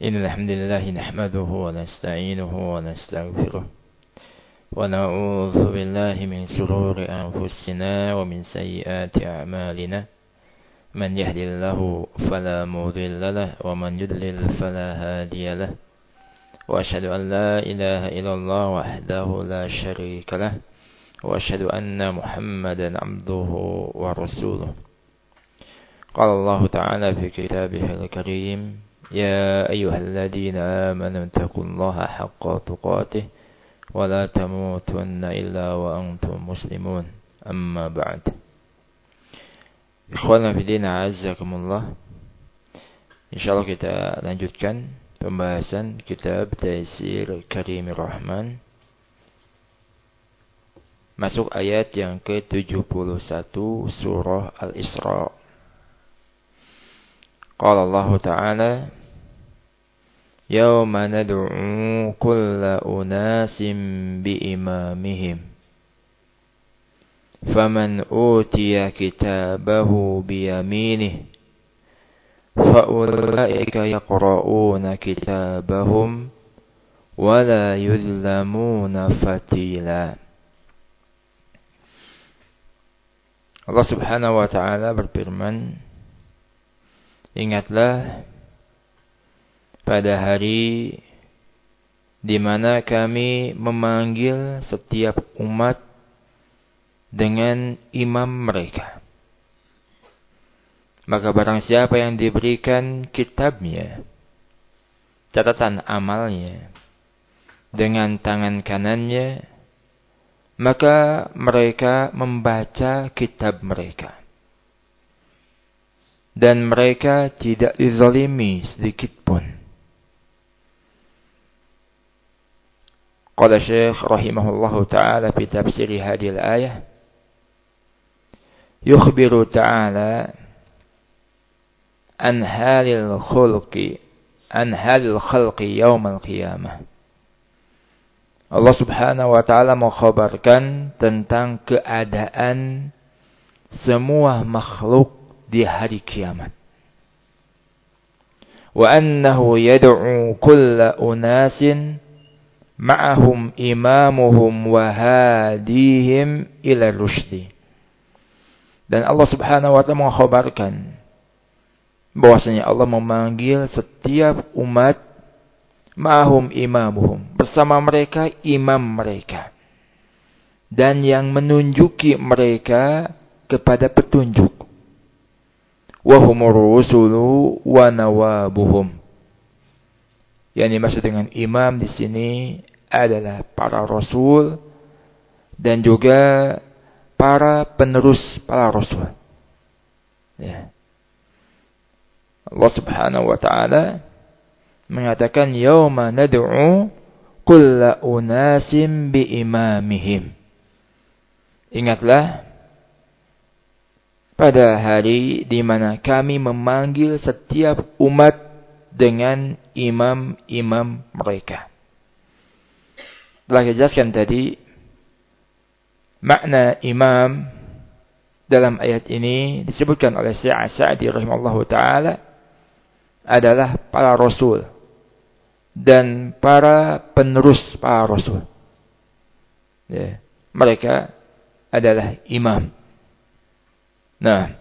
إن الحمد لله نحمده ونستعينه ونستغفره ونعوذ بالله من شرور أنفسنا ومن سيئات أعمالنا من يهد الله فلا مضل له ومن يضلل فلا هادي له وأشهد أن لا إله إلا الله وحده لا شريك له وأشهد أن محمدا عبده ورسوله قال الله تعالى في كتابه الكريم يا أيها الذين آمنوا اتقوا الله حق تقاته ولا تموتن إلا وأنتم مسلمون أما بعد Ikhwan fillah azzakumullah. Insyaallah kita lanjutkan pembahasan kitab Taisir Karimir Rahman. Masuk ayat yang ke-71 surah Al-Isra. Qala Allah Ta'ala Yawma nad'u kulla unasim biimamihim Faman utiya kitabahu biyaminih Fa'ulaika yaqra'una kitabahum Wala yuzlamuna fatila. Allah Subhanahu wa Ta'ala berfirman, ingatlah pada hari di mana kami memanggil setiap umat dengan imam mereka. Maka barang siapa yang diberikan kitabnya, catatan amalnya, dengan tangan kanannya, maka mereka membaca kitab mereka. Dan mereka tidak dizalimi sedikit pun. Qala Syekh rahimahullahu ta'ala fi tafsir hadhihi al-ayah yukhbiru ta'ala an halil khalqi yawm al-qiyamah. Allah Subhanahu wa ta'ala mengkhabarkan tentang keadaan semua makhluk di hari kiamat. Wa annahu yad'u kulla unasin ma'ahum imamuhum wa hadihim ila rusydi. Dan Allah Subhanahu wa ta'ala mengkhabarkan bahwasanya Allah memanggil setiap umat ma'ahum imamuhum, bersama mereka imam mereka, dan yang menunjuki mereka kepada petunjuk. Wa humur rusulu wa nawabuhum. Yang dimaksud dengan imam di sini adalah para rasul dan juga para penerus para rasul. Ya. Allah Subhanahu wa ta'ala mengatakan yauma nad'u kulla unasim biimamihim. Ingatlah pada hari di mana kami memanggil setiap umat dengan imam-imam mereka. Telah dijelaskan tadi makna imam dalam ayat ini disebutkan oleh Syekh As-Sa'di rahimahullahu taala adalah para rasul dan para penerus para rasul. Ya, mereka adalah imam. Nah,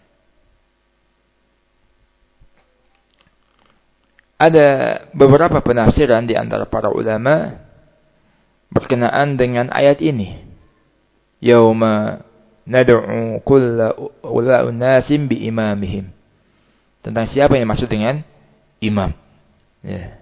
ada beberapa penafsiran di antara para ulama berkenaan dengan ayat ini. Yauma nad'u kulla unasim biimamihim. Tentang siapa yang maksud dengan imam. Ya.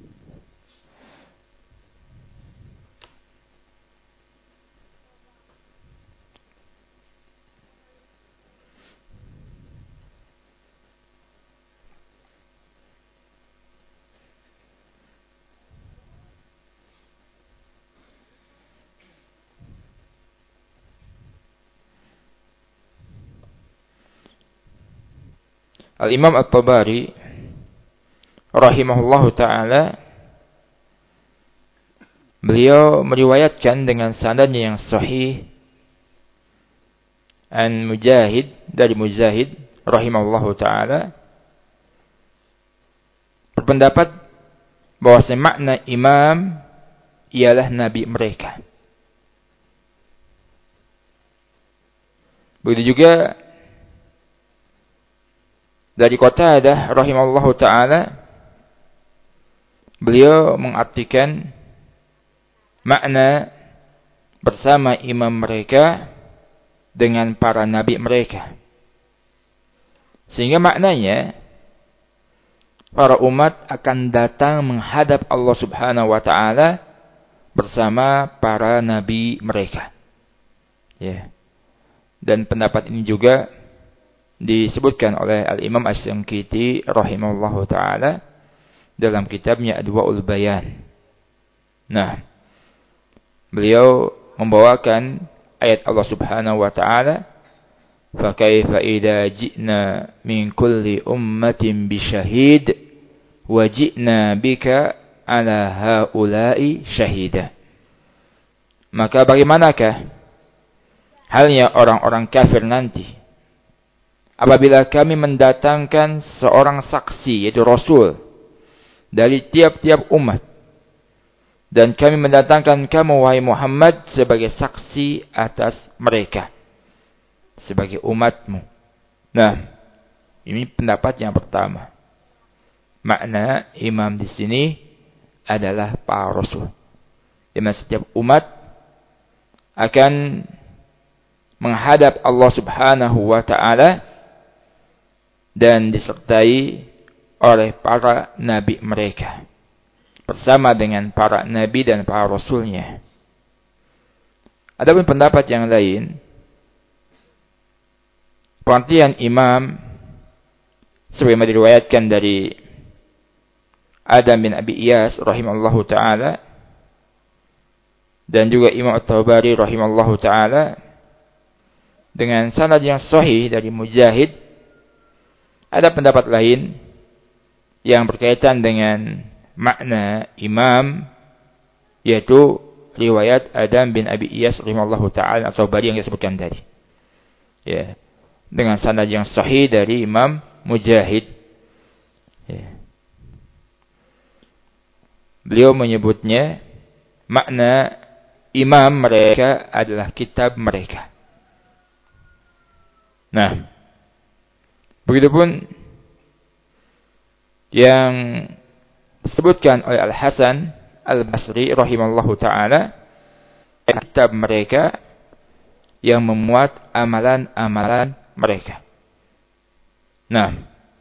Al-Imam At-Tabari rahimahullahu ta'ala, beliau meriwayatkan dengan sanadnya yang sahih an Mujahid, dari Mujahid rahimahullahu ta'ala, berpendapat bahwasanya makna imam ialah nabi mereka. Begitu juga dari Qatadah rahimahullahu taala, beliau mengartikan makna bersama imam mereka dengan para nabi mereka. Sehingga maknanya para umat akan datang menghadap Allah Subhanahu wa taala bersama para nabi mereka. Ya. Dan pendapat ini juga disebutkan oleh Al-Imam Asy-Syanqiti rahimahullahu taala dalam kitabnya Adwaul Bayan. Nah, beliau membawakan ayat Allah Subhanahu wa taala, "Fa kaifa idza ji'na min kulli ummatin bi syahid wa ji'na bika ala haula'i syahida." Maka bagaimanakah halnya orang-orang kafir nanti apabila kami mendatangkan seorang saksi, yaitu Rasul, dari tiap-tiap umat, dan kami mendatangkan kamu, wahai Muhammad, sebagai saksi atas mereka, sebagai umatmu. Nah, ini pendapat yang pertama. Makna imam di sini adalah para Rasul. Di mana setiap umat akan menghadap Allah Subhanahu wa taala dan disertai oleh para nabi mereka, bersama dengan para nabi dan para rasulnya. Adapun pendapat yang lain, pengertian imam sebagaimana diriwayatkan dari Adam bin Abi Iyas rahimallahu taala dan juga Imam At-Tabari rahimallahu taala dengan sanad yang sahih dari Mujahid. Ada pendapat lain yang berkaitan dengan makna imam, yaitu riwayat Adam bin Abi Iyas rahimallahu taala atau At-Tabari yang disebutkan tadi. Ya, dengan sanad yang sahih dari Imam Mujahid. Ya. Beliau menyebutnya makna imam mereka adalah kitab mereka. Nah, begitupun yang disebutkan oleh Al-Hasan Al-Basri rahimallahu taala, kitab mereka yang memuat amalan-amalan mereka. Nah,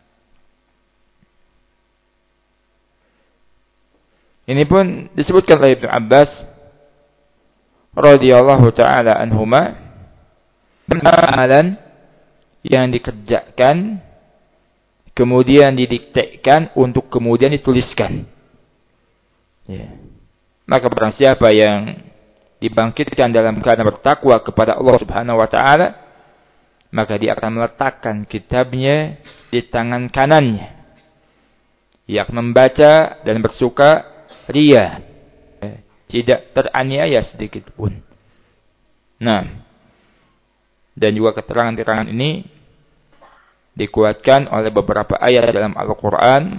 ini pun disebutkan oleh Ibnu Abbas radhiyallahu taala anhuma, amalan yang dikerjakan kemudian didiktekan untuk kemudian dituliskan. Ya. Maka barang siapa yang dibangkitkan dalam keadaan bertakwa kepada Allah Subhanahu wa taala, maka dia akan meletakkan kitabnya di tangan kanannya. Ia akan membaca dan bersuka ria, tidak teraniaya sedikit pun. Nah, dan juga keterangan-keterangan ini dikuatkan oleh beberapa ayat dalam Al-Quran,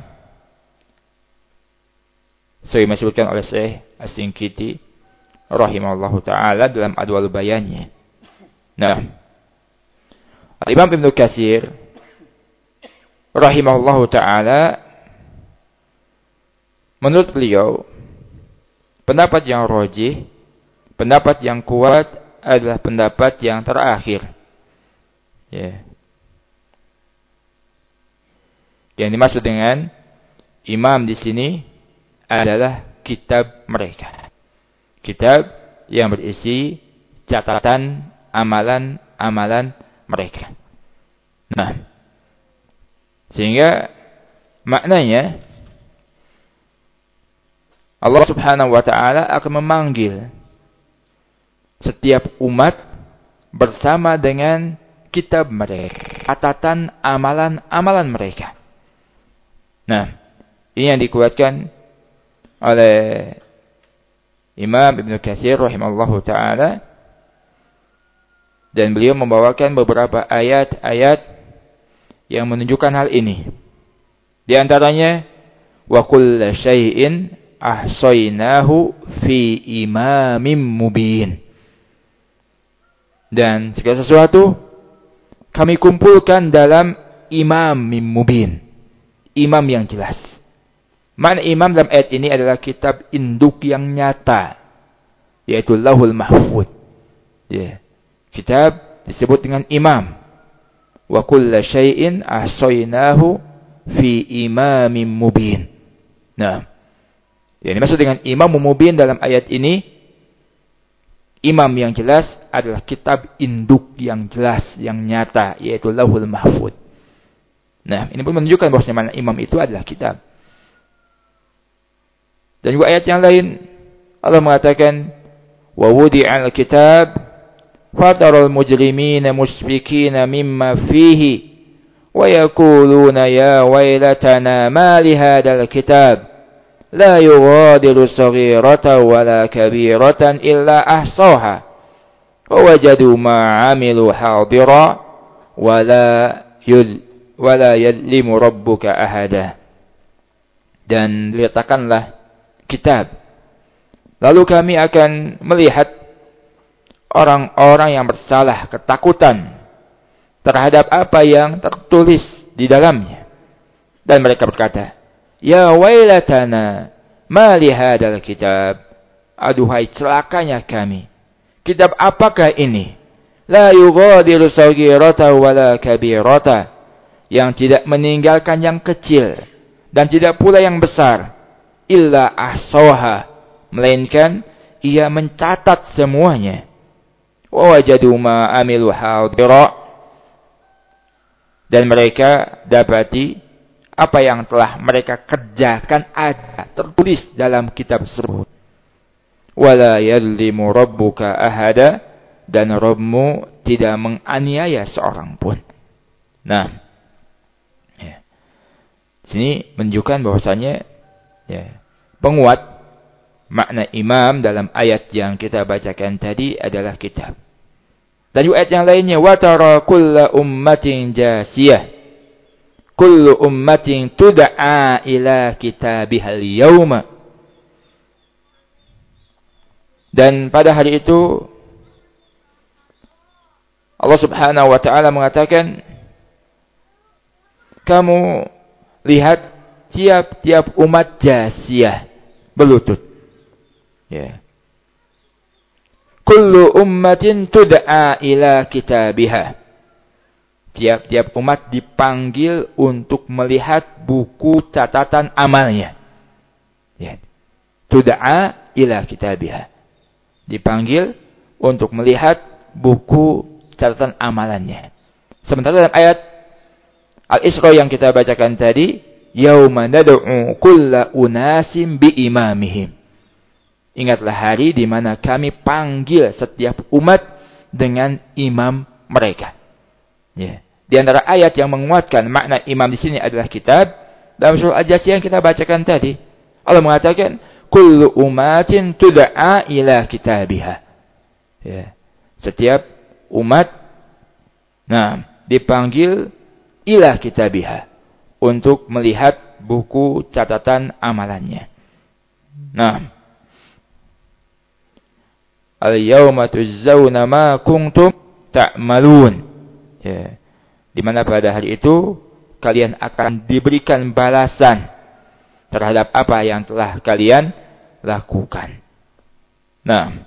sebagaimana disebutkan oleh Syekh Asy-Syanqiti rahimahullahu taala dalam Adwaul Bayannya. Nah, Imam Ibnu Katsir rahimahullahu taala, menurut beliau, pendapat yang rajih, pendapat yang kuat adalah pendapat yang terakhir. Ya. Yang dimaksud dengan imam di sini adalah kitab mereka. Kitab yang berisi catatan amalan-amalan mereka. Nah, sehingga maknanya Allah Subhanahu wa taala akan memanggil setiap umat bersama dengan kitab mereka, catatan amalan-amalan mereka. Nah, ini yang dikuatkan oleh Imam Ibnu Katsir rahimallahu taala, dan beliau membawakan beberapa ayat-ayat yang menunjukkan hal ini. Di antaranya, Wa kulla syai'in ahsaynahu fi imamin mubin. Dan segala sesuatu kami kumpulkan dalam imam mubin. Imam yang jelas. Mana imam dalam ayat ini adalah kitab induk yang nyata, yaitu Lauhul Mahfuz. Ya. Kitab disebut dengan imam. Wa kulla syai'in ahsaynahu fi imamin mubin. Nah, yang dimaksud dengan imam mubin dalam ayat ini, imam yang jelas adalah kitab induk yang jelas, yang nyata, yaitu Lauhul Mahfuz. Nah, ini pun menunjukkan bahwa imam itu adalah kitab. Dan juga ayat yang lain, Allah mengatakan, wa wudi'al kitab fataral mujrimina mushfikina mimma fihi wa yaquluna ya wailatana ma li hadzal kitab la yughadiru saghiratan wala kabiratan illa ahsaha wa wajadu ma 'amilu hadira wala yadlimu rabbuka ahada. Dan letakkanlah kitab, lalu kami akan melihat orang-orang yang bersalah ketakutan terhadap apa yang tertulis di dalamnya, dan mereka berkata, ya wailatana ma li hadzal kitab, aduhai celakanya kami, kitab apakah ini, la yughadiru saghiratan wala kabiratan, yang tidak meninggalkan yang kecil dan tidak pula yang besar, illa ahsaha, melainkan ia mencatat semuanya. Wa wajadu ma amilu hadira, dan mereka dapati apa yang telah mereka kerjakan ada tertulis dalam kitab tersebut. Wala yadlimu rabbuka ahada, dan Rabbmu tidak menganiaya seorang pun. Nah, ya. Sini menunjukkan bahwasanya ya, penguat makna imam dalam ayat yang kita bacakan tadi adalah kitab. Dan juga ayat yang lainnya, wa tara kulla ummatin jasiyah, kullu ummatin tud'a ila kitabihal yawma. Dan pada hari itu Allah Subhanahu wa taala mengatakan, kamu lihat tiap-tiap umat jasiyah, berlutut. Ya. Kullu ummatin tud'a ila kitabiha. Tiap-tiap umat dipanggil untuk melihat buku catatan amalnya. Ya. Tud'a ila kitabiha. Dipanggil untuk melihat buku catatan amalannya. Sementara dalam ayat Al-Isra yang kita bacakan tadi, yauma nad'u kulla unasim bi imamihim. Ingatlah hari di mana kami panggil setiap umat dengan imam mereka. Ya. Di antara ayat yang menguatkan makna imam di sini adalah kitab. Dalam surah Al-Jasiyah yang kita bacakan tadi, Allah mengatakan, kullu umatin tud'a ila kitabiha. Ya. Setiap umat dipanggil ila kitabiha, untuk melihat buku catatan amalannya. Nah, al-yawma tujzauna ma kuntum ta'malun. Ya. Di mana pada hari itu kalian akan diberikan balasan terhadap apa yang telah kalian lakukan. Nah,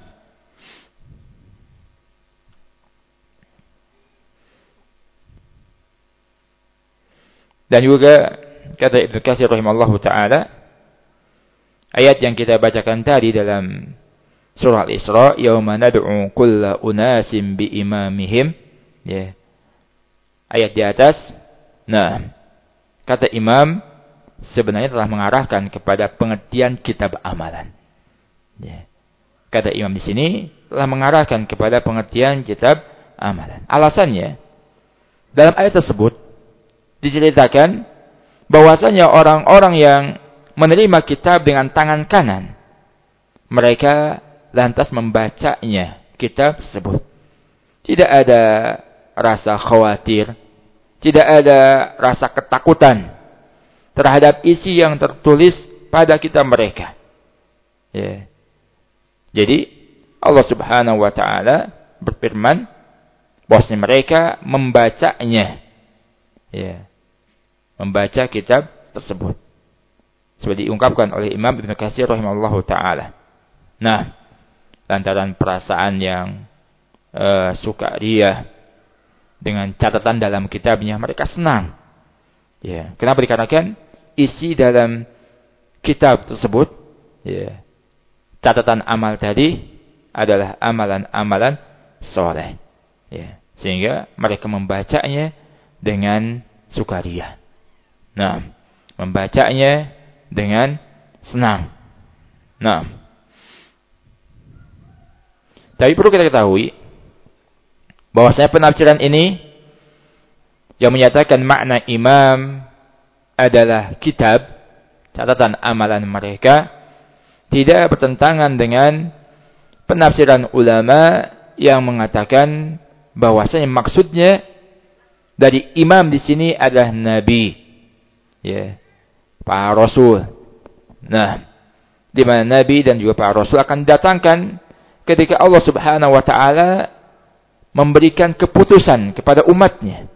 dan juga kata Ibnu Katsir rahimallahu taala, ayat yang kita bacakan tadi dalam surah Al-Isra, yauma nad'u kulla unasim bi imamihim, ya. Ayat di atas. Nah, kata imam sebenarnya telah mengarahkan kepada pengertian kitab amalan. Ya. Kata imam di sini telah mengarahkan kepada pengertian kitab amalan. Alasannya, dalam ayat tersebut diceritakan bahwasanya orang-orang yang menerima kitab dengan tangan kanan, mereka lantas membacanya kitab tersebut. Tidak ada rasa khawatir, tidak ada rasa ketakutan terhadap isi yang tertulis pada kitab mereka. Ya. Jadi Allah Subhanahu wa taala berfirman bahwasanya mereka membacanya. Ya. Membaca kitab tersebut. Seperti diungkapkan oleh Imam Ibnu Katsir rahimahullahu taala. Nah, lantaran perasaan yang sukaria dengan catatan dalam kitabnya, mereka senang. Ya, kenapa? Dikarenakan isi dalam kitab tersebut, ya, catatan amal tadi adalah amalan-amalan soleh. Ya, sehingga mereka membacanya dengan sukaria. Nah, membacanya dengan senang. Nah, tapi perlu kita ketahui bahwasanya penafsiran ini yang menyatakan makna imam adalah kitab, catatan amalan mereka, tidak bertentangan dengan penafsiran ulama yang mengatakan bahwasanya maksudnya dari imam di sini adalah nabi, ya, para rasul. Nah, di mana nabi dan juga para rasul akan didatangkan ketika Allah Subhanahu wa taala memberikan keputusan kepada umatnya.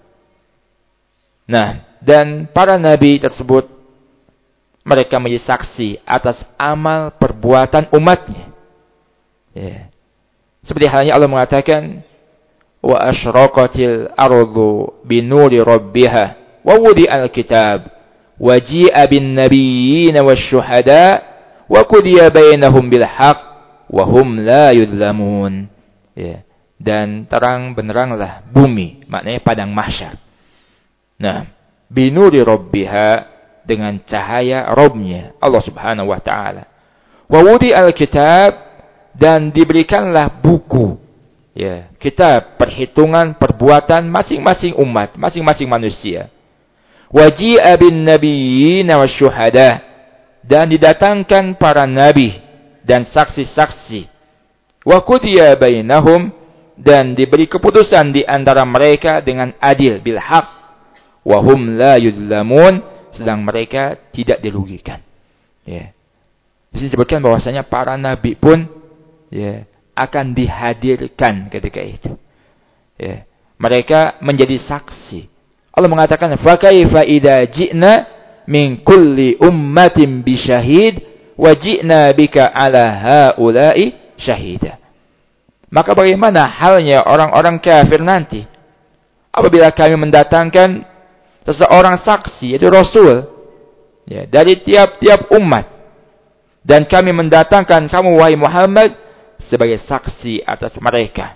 Nah, dan para nabi tersebut mereka menjadi saksi atas amal perbuatan umatnya. Ya. Seperti halnya Allah mengatakan, wa asyraqatil ardu binuri rabbiha wa wudi'al kitab wa ji'a bin nabiyyin wasyuhada wa qudiya bainahum bil haqq wa hum la yuzlamun. Ya. Dan terang beneranglah bumi, maknanya padang mahsyar. Nah, binuri rabbiha, dengan cahaya Rabbnya, Allah Subhanahu wa taala. Wa wudi'al kitab, dan diberikanlah buku, ya, kitab perhitungan perbuatan masing-masing umat, masing-masing manusia. Waji'a bin nabiyyin wasyuhada, dan didatangkan para nabi dan saksi-saksi. Wa qudiya bainahum, dan diberi keputusan di antara mereka dengan adil, bil haq. Wa hum la yuzlamun, sedang mereka tidak dirugikan. Ya. Di sini disebutkan bahwasanya para nabi pun, ya, akan dihadirkan ketika itu. Ya. Mereka menjadi saksi. Allah mengatakan, fa kaifa idza ji'na min kulli ummatin bi syahid wa ji'na bika ala haula'i syahida. Maka bagaimana halnya orang-orang kafir nanti apabila kami mendatangkan seseorang saksi, yaitu Rasul, ya, dari tiap-tiap umat, dan kami mendatangkan kamu, wahai Muhammad, sebagai saksi atas mereka,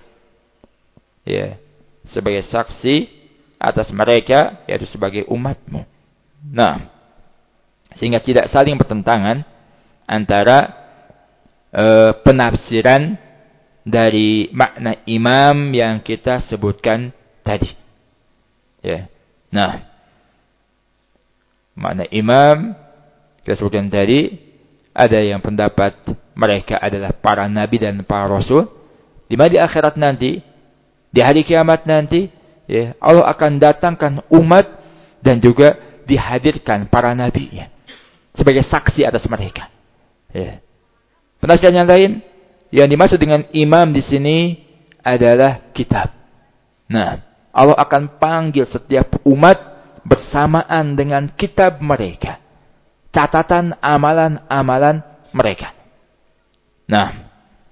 ya, sebagai saksi atas mereka, yaitu sebagai umatmu. Nah, sehingga tidak saling bertentangan antara penafsiran dari makna imam yang kita sebutkan tadi. Ya. Nah, makna imam kita sebutkan tadi, ada yang pendapat mereka adalah para nabi dan para rasul. Di mana di akhirat nanti, di hari kiamat nanti, ya, Allah akan datangkan umat dan juga dihadirkan para nabinya sebagai saksi atas mereka. Ya. Penafsiran yang lain, yang dimaksud dengan imam di sini adalah kitab. Nah, Allah akan panggil setiap umat bersamaan dengan kitab mereka, catatan amalan-amalan mereka. Nah,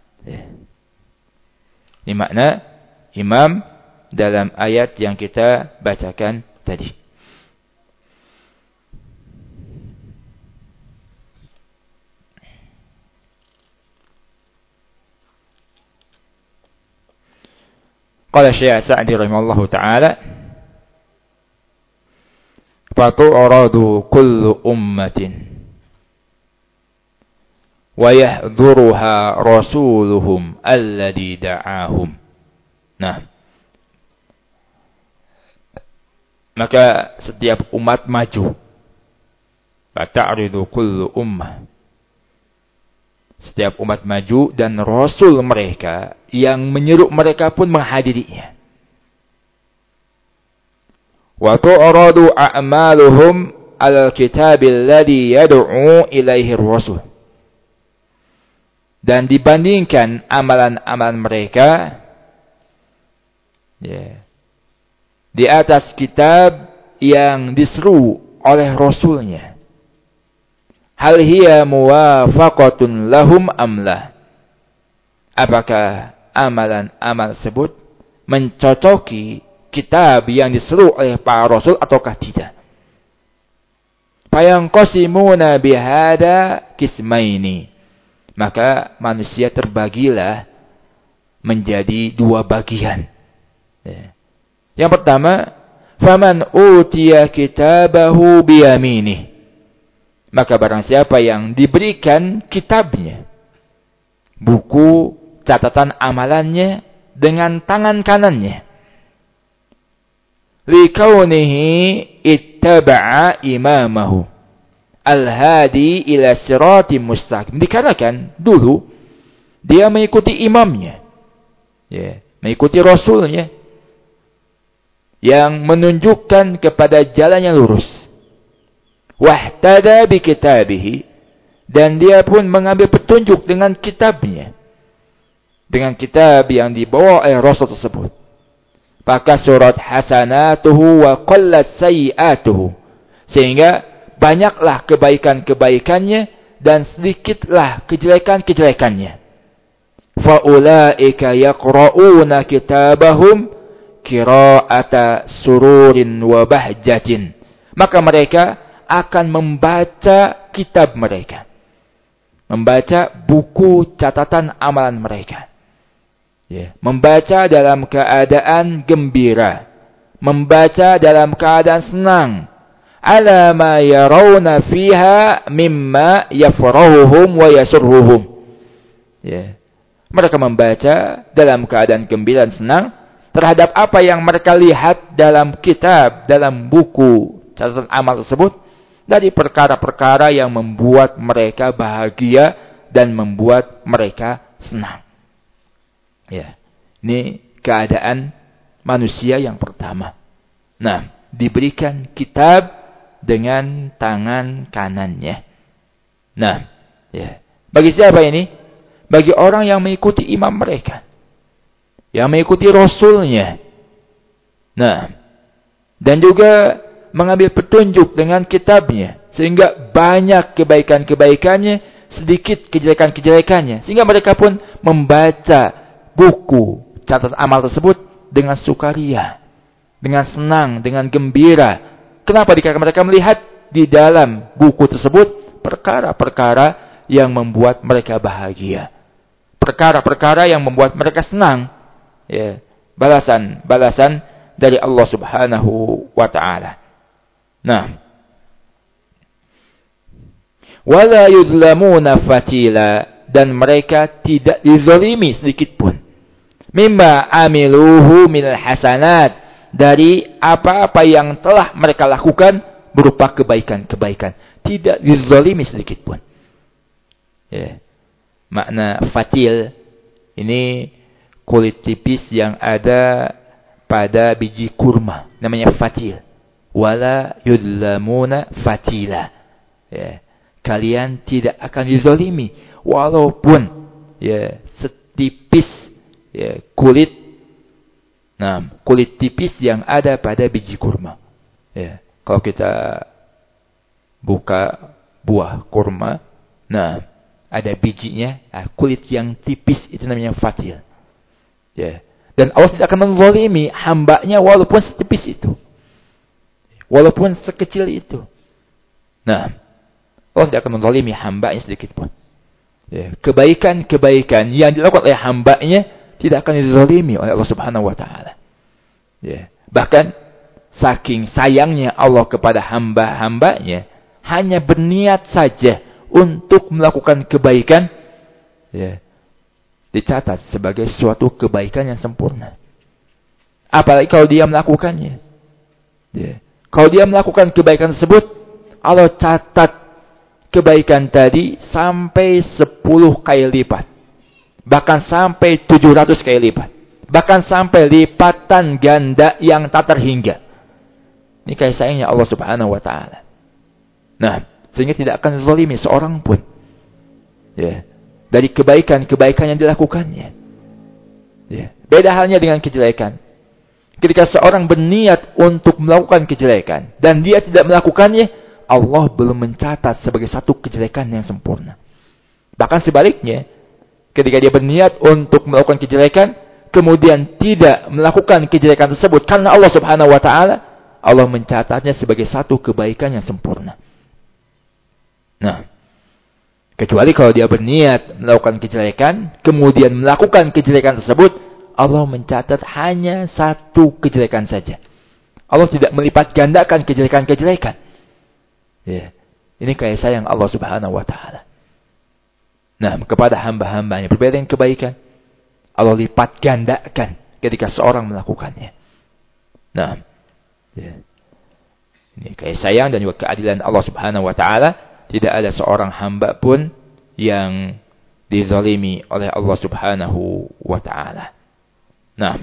ini makna imam dalam ayat yang kita bacakan tadi. Qala Syekh Sa'di rahimahullahu ta'ala, fatu'radu kullu ummatin wa yahdhuruha rasuluhum alladhi da'ahum. Nah, maka setiap umat maju. Fata'ridu kullu ummah, setiap umat maju dan rasul mereka yang menyeru mereka pun menghadirinya. Wa tu'radu a'maluhum al-kitabil ladzi yad'u ilaihi rasul. Dan dibandingkan amalan-amalan mereka di atas kitab yang diseru oleh Rasulnya. Hal hiya muwafaqatun lahum amlah. Apakah amalan-amal tersebut mencocoki kitab yang diseru oleh para Rasul ataukah tidak? Fayanqasimuna bihada kismaini. Maka manusia terbagilah menjadi dua bagian. Yang pertama, faman utiya kitabahu biyaminih. Maka barang siapa yang diberikan kitabnya, buku catatan amalannya dengan tangan kanannya, likaunihi ittaba'a imamahu al-hadi ila siratim mustaqim. Dikarenakan dulu dia mengikuti imamnya, mengikuti rasulnya yang menunjukkan kepada jalan yang lurus. Wahtada bi kitabihi, dan dia pun mengambil petunjuk dengan kitabnya, dengan kitab yang dibawa oleh rasul tersebut. Maka surat hasanatuhu wa qallat sayiatuhu, sehingga banyaklah kebaikan-kebaikannya dan sedikitlah kejelekan-kejelekannya. Faulaika yaqra'una kitabahum qira'ata sururin wa bahjatin. Maka mereka akan membaca kitab mereka, membaca buku catatan amalan mereka, membaca dalam keadaan gembira, membaca dalam keadaan senang, ala ma yarawna fiha mimma yafrahuhum wa yasurruhum. Mereka membaca dalam keadaan gembira dan senang terhadap apa yang mereka lihat dalam kitab, dalam buku catatan amal tersebut, dari perkara-perkara yang membuat mereka bahagia dan membuat mereka senang. Ini keadaan manusia yang pertama. Nah, diberikan kitab dengan tangan kanannya. Nah, bagi siapa ini? Bagi orang yang mengikuti imam mereka, yang mengikuti rasulnya. Nah, dan juga mengambil petunjuk dengan kitabnya, sehingga banyak kebaikan-kebaikannya, sedikit kejelekan-kejelekannya, sehingga mereka pun membaca buku catatan amal tersebut dengan sukaria, dengan senang, dengan gembira. Kenapa? Dikarenakan mereka melihat di dalam buku tersebut perkara-perkara yang membuat mereka bahagia, perkara-perkara yang membuat mereka senang, balasan-balasan dari Allah Subhanahu wa taala. Nah, wala yuzlamuna fatila, dan mereka tidak dizalimi sedikit pun, mimma amiluhu minal hasanat, dari apa-apa yang telah mereka lakukan berupa kebaikan-kebaikan, tidak dizalimi sedikit pun. Makna fatil ini kulit tipis yang ada pada biji kurma, namanya fatil. Wala yuzlamuna fatila. Kalian tidak akan dizalimi walaupun setipis kulit tipis yang ada pada biji kurma. Kalau kita buka buah kurma, ada bijinya, kulit yang tipis itu namanya fatil. Dan Allah tidak akan menzalimi hambanya walaupun setipis itu, walaupun sekecil itu. Allah tidak akan menzalimi hambanya sedikit pun. Kebaikan-kebaikan yang dilakukan oleh hambanya tidak akan dizalimi oleh Allah Subhanahu wa taala. Bahkan saking sayangnya Allah kepada hamba-hambanya, hanya berniat saja untuk melakukan kebaikan, dicatat sebagai suatu kebaikan yang sempurna. Apalagi kalau dia melakukannya. Kalau dia melakukan kebaikan tersebut, Allah catat kebaikan tadi sampai 10 kali lipat. Bahkan sampai 700 kali lipat. Bahkan sampai lipatan ganda yang tak terhingga. Ini kasih sayangnya Allah Subhanahu wa taala. Nah, sehingga tidak akan zalimi seorang pun. Ya. Dari kebaikan-kebaikan yang dilakukannya. Ya. Beda halnya dengan kejelekan. Ketika seorang berniat untuk melakukan kejelekan dan dia tidak melakukannya, Allah belum mencatat sebagai satu kejelekan yang sempurna. Bahkan sebaliknya, ketika dia berniat untuk melakukan kejelekan, kemudian tidak melakukan kejelekan tersebut karena Allah Subhanahu wa taala, Allah mencatatnya sebagai satu kebaikan yang sempurna. Nah, kecuali kalau dia berniat melakukan kejelekan, kemudian melakukan kejelekan tersebut, Allah mencatat hanya satu kejelekan saja. Allah tidak melipat gandakan kejelekan-kejelekan. Ya. Ini kasih sayang Allah Subhanahu wa taala. Nah, kepada hamba-hambanya berbeda dengan kebaikan, Allah lipat gandakan ketika seorang melakukannya. Nah, ya. Ini kasih sayang dan juga keadilan Allah Subhanahu wa taala. Tidak ada seorang hamba pun yang dizalimi oleh Allah Subhanahu wa taala. Nah,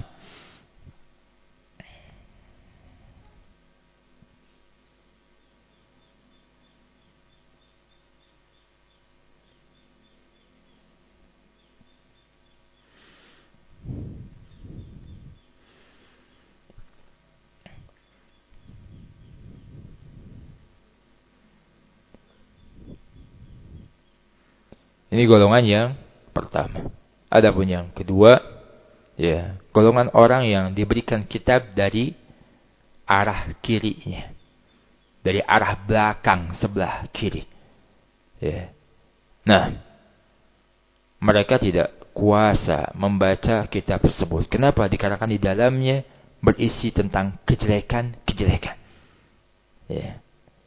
ini golongan yang pertama. Adapun yang kedua, ya, golongan orang yang diberikan kitab dari arah kirinya. Dari arah belakang sebelah kiri. Ya. Nah, mereka tidak kuasa membaca kitab tersebut. Kenapa? Dikarenakan di dalamnya berisi tentang kejelekan-kejelekan. Ya.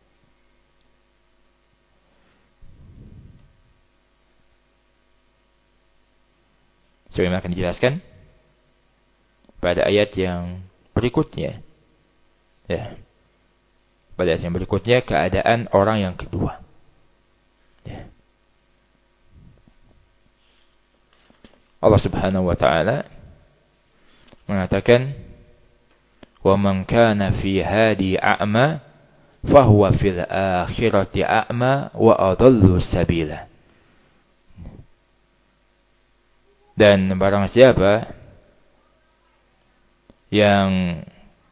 Sebagaimana akan dijelaskan pada ayat yang berikutnya. Ya. Pada ayat yang berikutnya, keadaan orang yang kedua. Ya. Allah Subhanahu wa taala mengatakan, "Wa man kana fi hadi a'ma, fahuwa fil akhirati a'ma wa adallu sabila." Dan barang siapa yang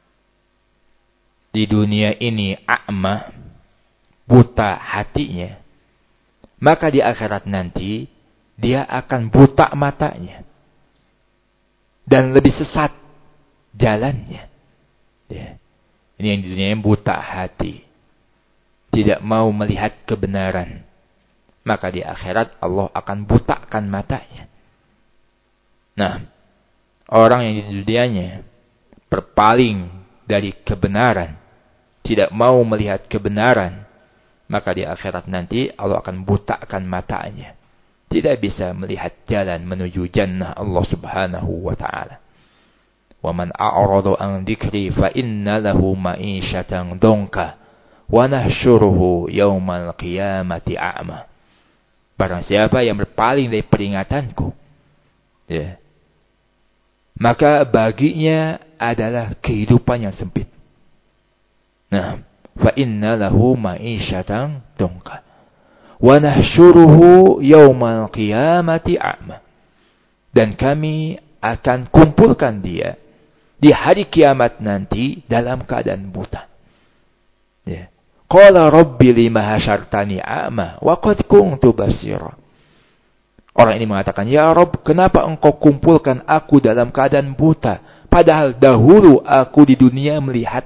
di dunia ini a'ma, buta hatinya, maka di akhirat nanti dia akan buta matanya dan lebih sesat jalannya. Ya. Ini yang di dunia ini buta hati, tidak mau melihat kebenaran, maka di akhirat Allah akan butakan matanya. Nah, orang yang di dunianya berpaling dari kebenaran, tidak mau melihat kebenaran, maka di akhirat nanti Allah akan butakan matanya. Tidak bisa melihat jalan menuju jannah Allah Subhanahu wa taala. Wa man a'rada an dzikri fa inna lahu ma'isyatan donka wa nahsyuruhu yaumal qiyamati a'ma. Barang siapa yang berpaling dari peringatanku, ya, maka baginya adalah kehidupan yang sempit. Nah, fa inna lahu ma'isyatan donka wa nahsyuruhu yaumal qiyamati a'ma. Dan kami akan kumpulkan dia di hari kiamat nanti dalam keadaan buta. Ya. Qala rabbi lima hasyartani a'ma wa qad kuntu basira. Orang ini mengatakan, "Ya Rabb, kenapa engkau kumpulkan aku dalam keadaan buta, padahal dahulu aku di dunia melihat?"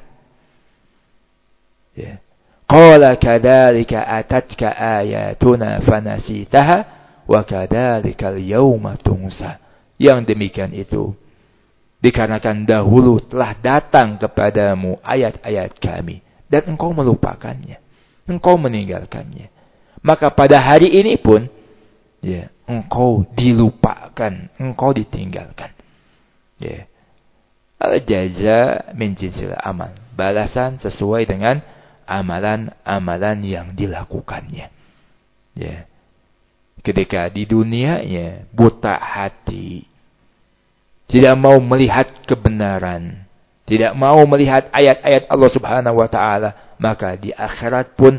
Ya. Qala kadzalika atatka ayatuna fanasitaha wa kadzalikal yauma tunsa. Yang demikian itu dikarenakan dahulu telah datang kepadamu ayat-ayat kami dan engkau melupakannya, engkau meninggalkannya. Maka pada hari ini pun, ya, engkau dilupakan, engkau ditinggalkan. Ya. Al-jaza min jinsil amal. Balasan sesuai dengan amalan-amalan yang dilakukannya. Ya. Ketika di dunianya buta hati, tidak mau melihat kebenaran, tidak mau melihat ayat-ayat Allah Subhanahu wa taala, maka di akhirat pun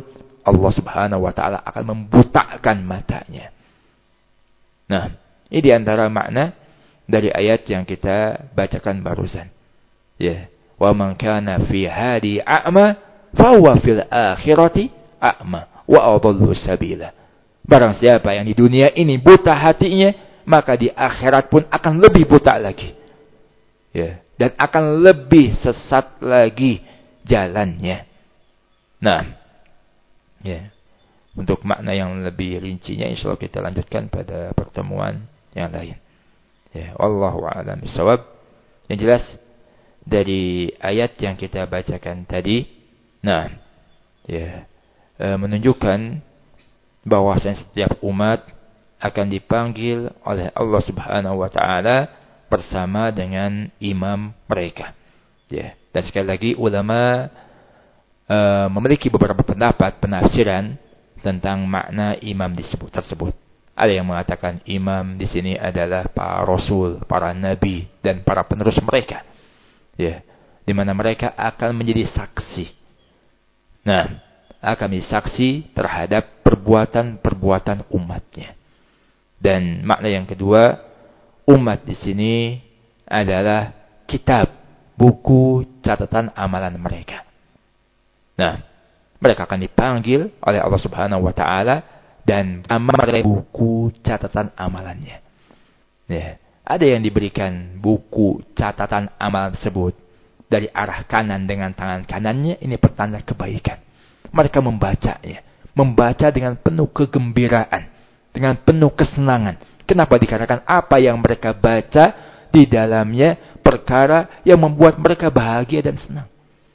Allah Subhanahu wa taala akan membutakan matanya. Nah, ini di antara makna dari ayat yang kita bacakan barusan. Ya, wa man kana fi hadi a'ma fa huwa fil akhirati a'ma wa adallu sabila. Barang siapa yang di dunia ini buta hatinya, maka di akhirat pun akan lebih buta lagi. Ya, dan akan lebih sesat lagi jalannya. Nah, ya. Untuk makna yang lebih rincinya insyaallah kita lanjutkan pada pertemuan yang lain. Ya, wallahu a'lam bishawab. Yang jelas dari ayat yang kita bacakan tadi, nah, ya, menunjukkan bahwa setiap umat akan dipanggil oleh Allah Subhanahu wa taala bersama dengan imam mereka. Ya, dan sekali lagi ulama memiliki beberapa pendapat penafsiran tentang makna imam tersebut. Ada yang mengatakan imam di sini adalah para rasul, para nabi dan para penerus mereka. Ya, di mana mereka akan menjadi saksi. Nah, akan menjadi saksi terhadap perbuatan-perbuatan umatnya. Dan makna yang kedua, umat di sini adalah kitab, buku catatan amalan mereka. Nah, mereka akan dipanggil oleh Allah Subhanahu wa taala dan mereka buku catatan amalannya. Ya, ada yang diberikan buku catatan amalan tersebut dari arah kanan dengan tangan kanannya, ini pertanda kebaikan. Mereka membacanya, membaca dengan penuh kegembiraan, dengan penuh kesenangan. Kenapa? Dikarenakan apa yang mereka baca di dalamnya perkara yang membuat mereka bahagia dan senang.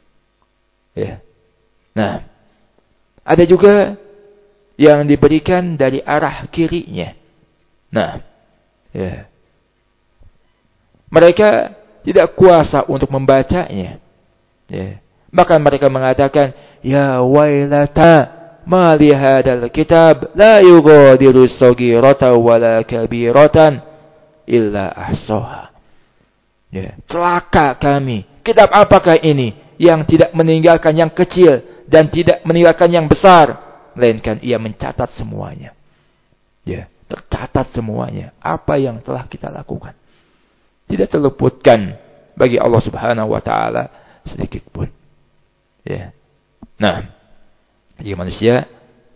Ya. Nah, ada juga yang diberikan dari arah kirinya. Nah, ya. Mereka tidak kuasa untuk membacanya. Ya. Bahkan mereka mengatakan, ya wailata ma li hadzal kitab la yughadiru shaghiratan wala kabiratan illa ahsaha. Ya, celaka kami. Kitab apakah ini yang tidak meninggalkan yang kecil dan tidak meninggalkan yang besar, melainkan ia mencatat semuanya. Ya, tercatat semuanya apa yang telah kita lakukan. Tidak terluputkan bagi Allah Subhanahu wa taala sedikit pun. Ya. Nah, jadi manusia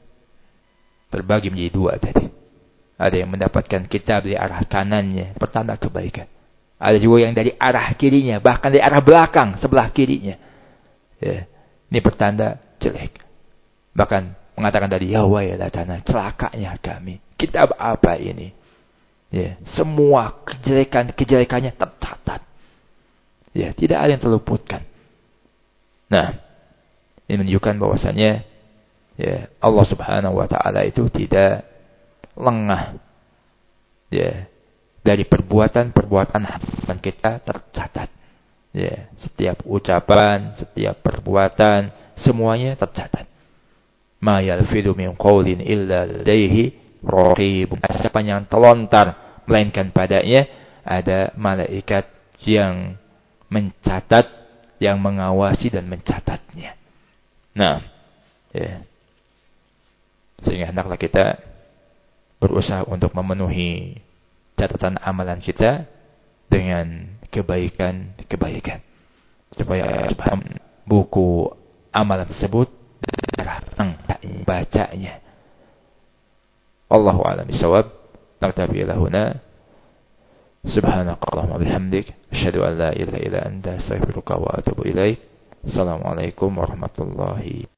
terbagi menjadi dua tadi. Ada yang mendapatkan kitab dari arah kanannya, pertanda kebaikan. Ada juga yang dari arah kirinya, bahkan dari arah belakang, sebelah kirinya. Ya. Ini pertanda jelek. Bahkan mengatakan tadi, ya wailatana, celakanya kami. Kitab apa ini? Ya, semua kejelekannya tercatat. Ya, tidak ada yang terluputkan. Nah, ini menunjukkan bahwasanya ya, Allah Subhanahu wa taala itu tidak lengah. Ya, dari perbuatan-perbuatan kita tercatat. Ya, setiap ucapan, setiap perbuatan, semuanya tercatat. Ma yalfidu min qawlin illa ladaihi raqibun. Ucapan yang terlontar, melainkan padanya ada malaikat yang mencatat, yang mengawasi dan mencatatnya. Nah, ya. Sehingga hendaklah kita berusaha untuk memenuhi catatan amalan kita dengan kebaikan-kebaikan. Supaya buku amalan tersebut bacanya. Allahu a'lam bishawab. Naktafi lahuna. Subhanakallahumma bihamdik. Asyhadu an la ilaha illa anta astaghfiruka wa atubu ilaik. Assalamualaikum warahmatullahi